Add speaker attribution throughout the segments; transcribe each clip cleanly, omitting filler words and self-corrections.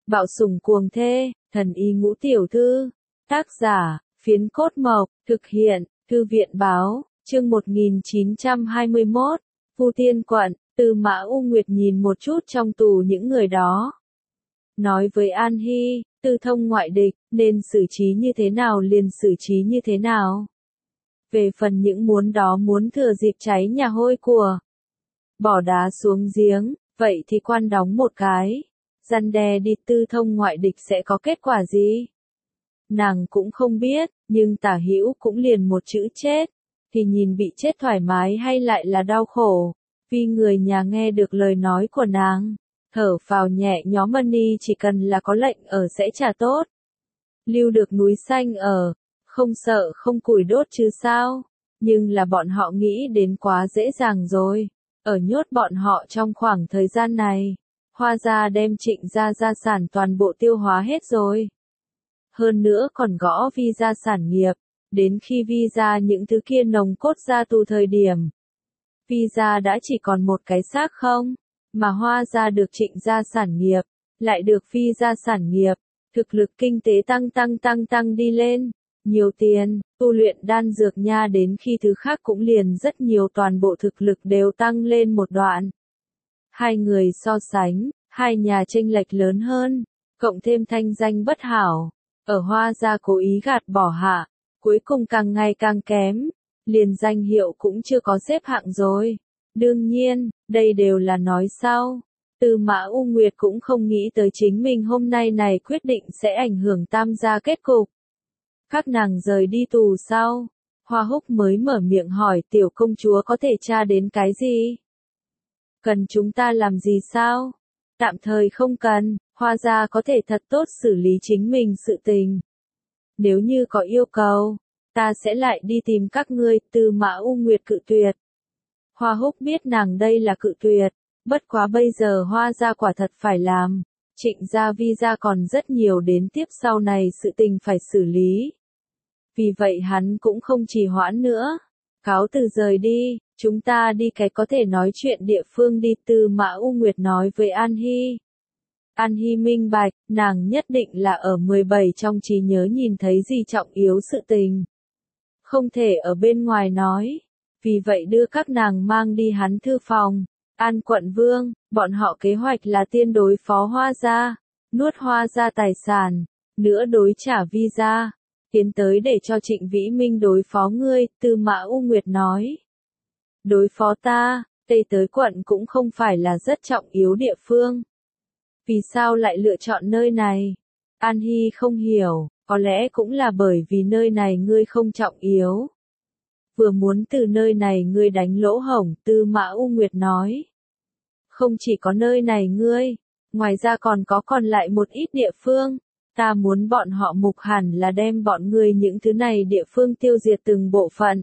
Speaker 1: Bạo sủng cuồng thê, thần y ngũ tiểu thư. Tác giả, Phiến Cốt Mộc, thực hiện, Thư viện báo, chương 1921, Vu Tiên Quận. Tư Mã U Nguyệt nhìn một chút trong tù những người đó. Nói với An Hy, tư thông ngoại địch, nên xử trí như thế nào liền xử trí như thế nào. Về phần những muốn thừa dịp cháy nhà hôi của, bỏ đá xuống giếng, vậy thì quan đóng một cái, răn đe đi tư thông ngoại địch sẽ có kết quả gì? Nàng cũng không biết, nhưng Tả Hữu cũng liền một chữ chết, thì nhìn bị chết thoải mái hay lại là đau khổ, vì người nhà nghe được lời nói của nàng, thở phào nhẹ nhõm Mani chỉ cần là có lệnh ở sẽ trả tốt. Lưu được núi xanh ở, không sợ không củi đốt chứ sao, nhưng là bọn họ nghĩ đến quá dễ dàng rồi, ở nhốt bọn họ trong khoảng thời gian này, Hoa gia đem Trịnh gia gia sản toàn bộ tiêu hóa hết rồi. Hơn nữa còn gõ Vi gia sản nghiệp, đến khi Vi gia những thứ kia nồng cốt ra tù thời điểm. Vi gia đã chỉ còn một cái xác không, mà Hoa gia được Trịnh gia sản nghiệp, lại được Vi gia sản nghiệp, thực lực kinh tế tăng đi lên, nhiều tiền, tu luyện đan dược nha đến khi thứ khác cũng liền rất nhiều toàn bộ thực lực đều tăng lên một đoạn. Hai người so sánh, hai nhà chênh lệch lớn hơn, cộng thêm thanh danh bất hảo, ở Hoa gia cố ý gạt bỏ hạ, cuối cùng càng ngày càng kém, liền danh hiệu cũng chưa có xếp hạng rồi. Đương nhiên, đây đều là nói sau. Tư Mã U Nguyệt cũng không nghĩ tới chính mình hôm nay này quyết định sẽ ảnh hưởng Tam gia kết cục. Các nàng rời đi tù sau, Hoa Húc mới mở miệng hỏi tiểu công chúa có thể tra đến cái gì? Cần chúng ta làm gì sao? Tạm thời không cần, Hoa gia có thể thật tốt xử lý chính mình sự tình. Nếu như có yêu cầu, ta sẽ lại đi tìm các ngươi. Tư Mã U Nguyệt cự tuyệt. Hoa Húc biết nàng đây là cự tuyệt, bất quá bây giờ Hoa gia quả thật phải làm, Trịnh gia Vi gia còn rất nhiều đến tiếp sau này sự tình phải xử lý. Vì vậy hắn cũng không trì hoãn nữa, cáo từ rời đi, chúng ta đi cái có thể nói chuyện địa phương đi. Tư Mã U Nguyệt nói với An Hy. An Hy minh bạch, nàng nhất định là ở 17 trong trí nhớ nhìn thấy gì trọng yếu sự tình. Không thể ở bên ngoài nói, vì vậy đưa các nàng mang đi hắn thư phòng. An quận vương, bọn họ kế hoạch là tiên đối phó Hoa gia, nuốt Hoa gia tài sản, nữa đối trả Vi gia, tiến tới để cho Trịnh Vĩ Minh đối phó ngươi. Tư Mã U Nguyệt nói. Đối phó ta, Tây tới quận cũng không phải là rất trọng yếu địa phương. Vì sao lại lựa chọn nơi này? An Hy không hiểu, có lẽ cũng là bởi vì nơi này ngươi không trọng yếu. Vừa muốn từ nơi này ngươi đánh lỗ hổng. Tư Mã U Nguyệt nói. Không chỉ có nơi này ngươi, ngoài ra còn có còn lại một ít địa phương. Ta muốn bọn họ mục hẳn là đem bọn ngươi những thứ này địa phương tiêu diệt từng bộ phận.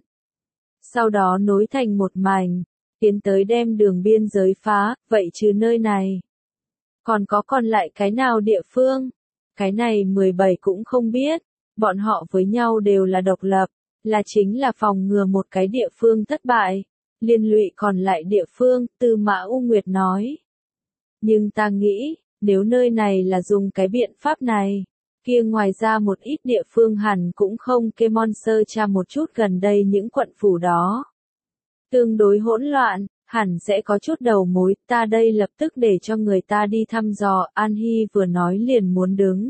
Speaker 1: Sau đó nối thành một mảnh, tiến tới đem đường biên giới phá, vậy chứ nơi này. Còn có còn lại cái nào địa phương? Cái này 17 cũng không biết, bọn họ với nhau đều là độc lập, là chính là phòng ngừa một cái địa phương thất bại, liên lụy còn lại địa phương. Tư Mã U Nguyệt nói. Nhưng ta nghĩ, nếu nơi này là dùng cái biện pháp này, kia ngoài ra một ít địa phương hẳn cũng không. Kemon sơ tra một chút gần đây những quận phủ đó. Tương đối hỗn loạn, hẳn sẽ có chút đầu mối, ta đây lập tức để cho người ta đi thăm dò. An Hy vừa nói liền muốn đứng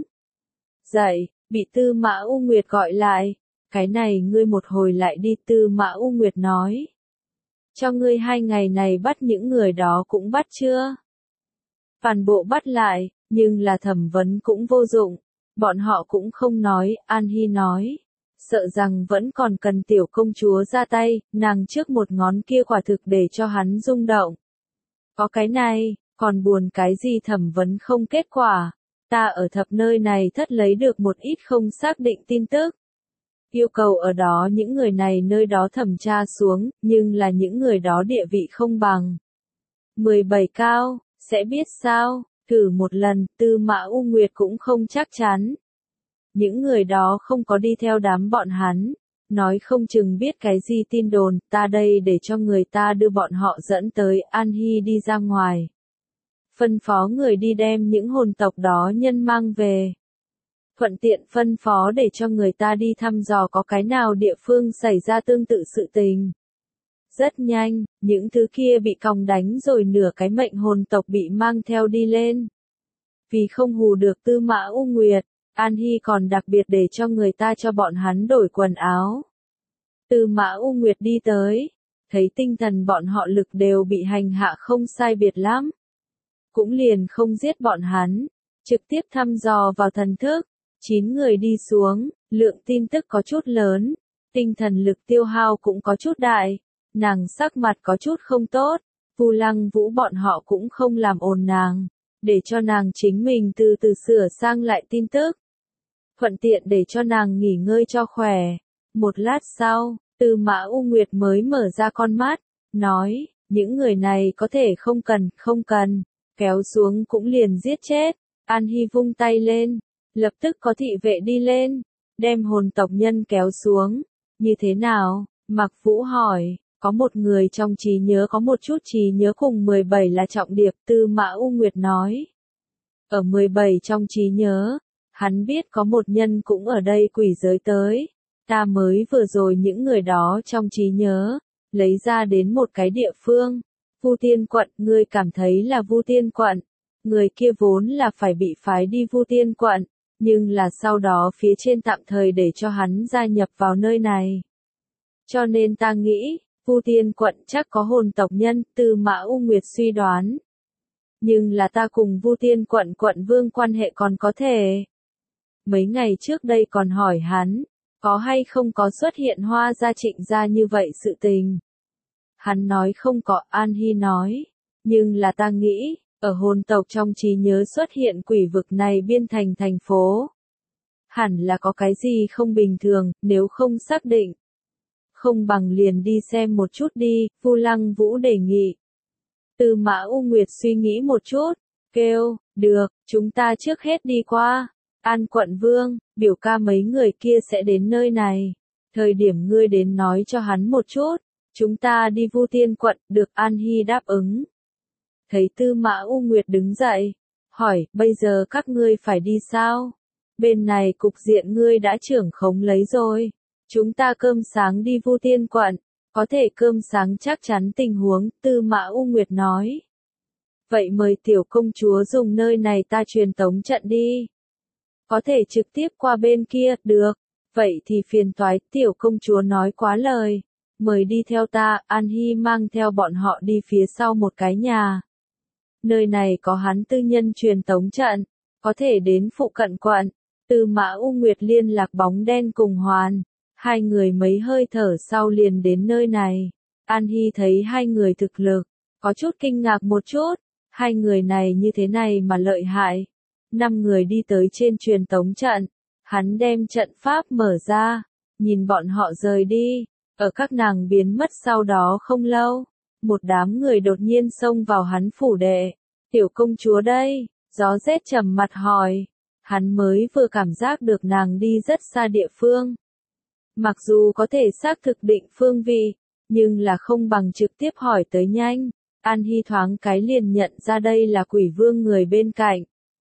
Speaker 1: dậy, bị Tư Mã U Nguyệt gọi lại. Cái này ngươi một hồi lại đi. Tư Mã U Nguyệt nói. Cho ngươi 2 ngày này bắt những người đó cũng bắt chưa? Toàn bộ bắt lại, nhưng là thẩm vấn cũng vô dụng, bọn họ cũng không nói. An Hy nói. Sợ rằng vẫn còn cần tiểu công chúa ra tay, nàng trước một ngón kia quả thực để cho hắn rung động. Có cái này, còn buồn cái gì thẩm vấn không kết quả, ta ở thập nơi này thất lấy được một ít không xác định tin tức. Yêu cầu ở đó những người này nơi đó thẩm tra xuống, nhưng là những người đó địa vị không bằng 17 cao, sẽ biết sao, thử một lần. Tư Mã U Nguyệt cũng không chắc chắn. Những người đó không có đi theo đám bọn hắn, nói không chừng biết cái gì tin đồn, ta đây để cho người ta đưa bọn họ dẫn tới. An Hy đi ra ngoài. phân phó người đi đem những hồn tộc đó nhân mang về. Thuận tiện phân phó để cho người ta đi thăm dò có cái nào địa phương xảy ra tương tự sự tình. Rất nhanh, những thứ kia bị còng đánh rồi nửa cái mệnh hồn tộc bị mang theo đi lên. Vì không hù được Tư Mã U Nguyệt, An Hy còn đặc biệt để cho người ta cho bọn hắn đổi quần áo. Tư Mã U Nguyệt đi tới, thấy tinh thần bọn họ lực đều bị hành hạ không sai biệt lắm. Cũng liền không giết bọn hắn, trực tiếp thăm dò vào thần thức. 9 người đi xuống, lượng tin tức có chút lớn, tinh thần lực tiêu hao cũng có chút đại, nàng sắc mặt có chút không tốt, Vu Lăng Vũ bọn họ cũng không làm ồn nàng, để cho nàng chính mình từ từ sửa sang lại tin tức. Thuận tiện để cho nàng nghỉ ngơi cho khỏe. Một lát sau, Tư Mã U Nguyệt mới mở ra con mắt, nói, những người này có thể không cần, kéo xuống cũng liền giết chết. An Hy vung tay lên, lập tức có thị vệ đi lên, đem hồn tộc nhân kéo xuống. Như thế nào? Mạc Vũ hỏi, có một người trong trí nhớ có một chút trí nhớ cùng 17 là trọng điệp, Tư Mã U Nguyệt nói. Ở 17 trong trí nhớ, hắn biết có một nhân cũng ở đây quỷ giới tới. Ta mới vừa rồi những người đó trong trí nhớ, lấy ra đến một cái địa phương. Vu Tiên Quận, ngươi cảm thấy là Vu Tiên Quận. Người kia vốn là phải bị phái đi Vu Tiên Quận, nhưng là sau đó phía trên tạm thời để cho hắn gia nhập vào nơi này. Cho nên ta nghĩ, Vu Tiên Quận chắc có hồn tộc nhân, Tư Mã U Nguyệt suy đoán. Nhưng là ta cùng Vu Tiên Quận quận vương quan hệ còn có thể. Mấy ngày trước đây còn hỏi hắn, có hay không có xuất hiện Hoa gia Trịnh gia như vậy sự tình. Hắn nói không có, An Hy nói, nhưng là ta nghĩ, ở hồn tộc trong trí nhớ xuất hiện quỷ vực này biên thành thành phố. Hẳn là có cái gì không bình thường, nếu không xác định. Không bằng liền đi xem một chút đi, Vu Lăng Vũ đề nghị. Tư Mã U Nguyệt suy nghĩ một chút, kêu, được, chúng ta trước hết đi qua. An quận vương, biểu ca mấy người kia sẽ đến nơi này. Thời điểm ngươi đến nói cho hắn một chút, chúng ta đi Vu Tiên Quận, được. An Hy đáp ứng. Thấy Tư Mã U Nguyệt đứng dậy, hỏi, bây giờ các ngươi phải đi sao? Bên này cục diện ngươi đã trưởng khống lấy rồi. Chúng ta cơm sáng đi Vu Tiên Quận, có thể cơm sáng chắc chắn tình huống, Tư Mã U Nguyệt nói. Vậy mời tiểu công chúa dùng nơi này ta truyền tống trận đi. Có thể trực tiếp qua bên kia, được. Vậy thì phiền toái, tiểu công chúa nói quá lời. Mời đi theo ta, An Hy mang theo bọn họ đi phía sau một cái nhà. Nơi này có hắn tư nhân truyền tống trận, có thể đến phụ cận quận. Tư Mã U Nguyệt liên lạc bóng đen cùng Hoàn. Hai người mấy hơi thở sau liền đến nơi này. An Hy thấy hai người thực lực, có chút kinh ngạc một chút. Hai người này như thế này mà lợi hại. 5 người đi tới trên truyền tống trận. Hắn đem trận pháp mở ra. Nhìn bọn họ rời đi. Ở các nàng biến mất sau đó không lâu. Một đám người đột nhiên xông vào hắn phủ đệ. Tiểu công chúa đây. Gió rét trầm mặt hỏi. Hắn mới vừa cảm giác được nàng đi rất xa địa phương. Mặc dù có thể xác thực định phương vị, nhưng là không bằng trực tiếp hỏi tới nhanh. An Hy thoáng cái liền nhận ra đây là quỷ vương người bên cạnh.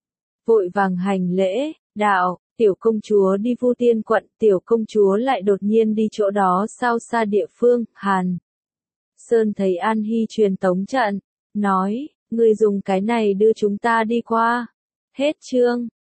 Speaker 1: Vội vàng hành lễ, đạo, tiểu công chúa đi Vu Tiên Quận, tiểu công chúa lại đột nhiên đi chỗ đó sao xa địa phương, Hàn. Sơn thấy An Hy truyền tống trận, nói, ngươi dùng cái này đưa chúng ta đi qua. Hết chương.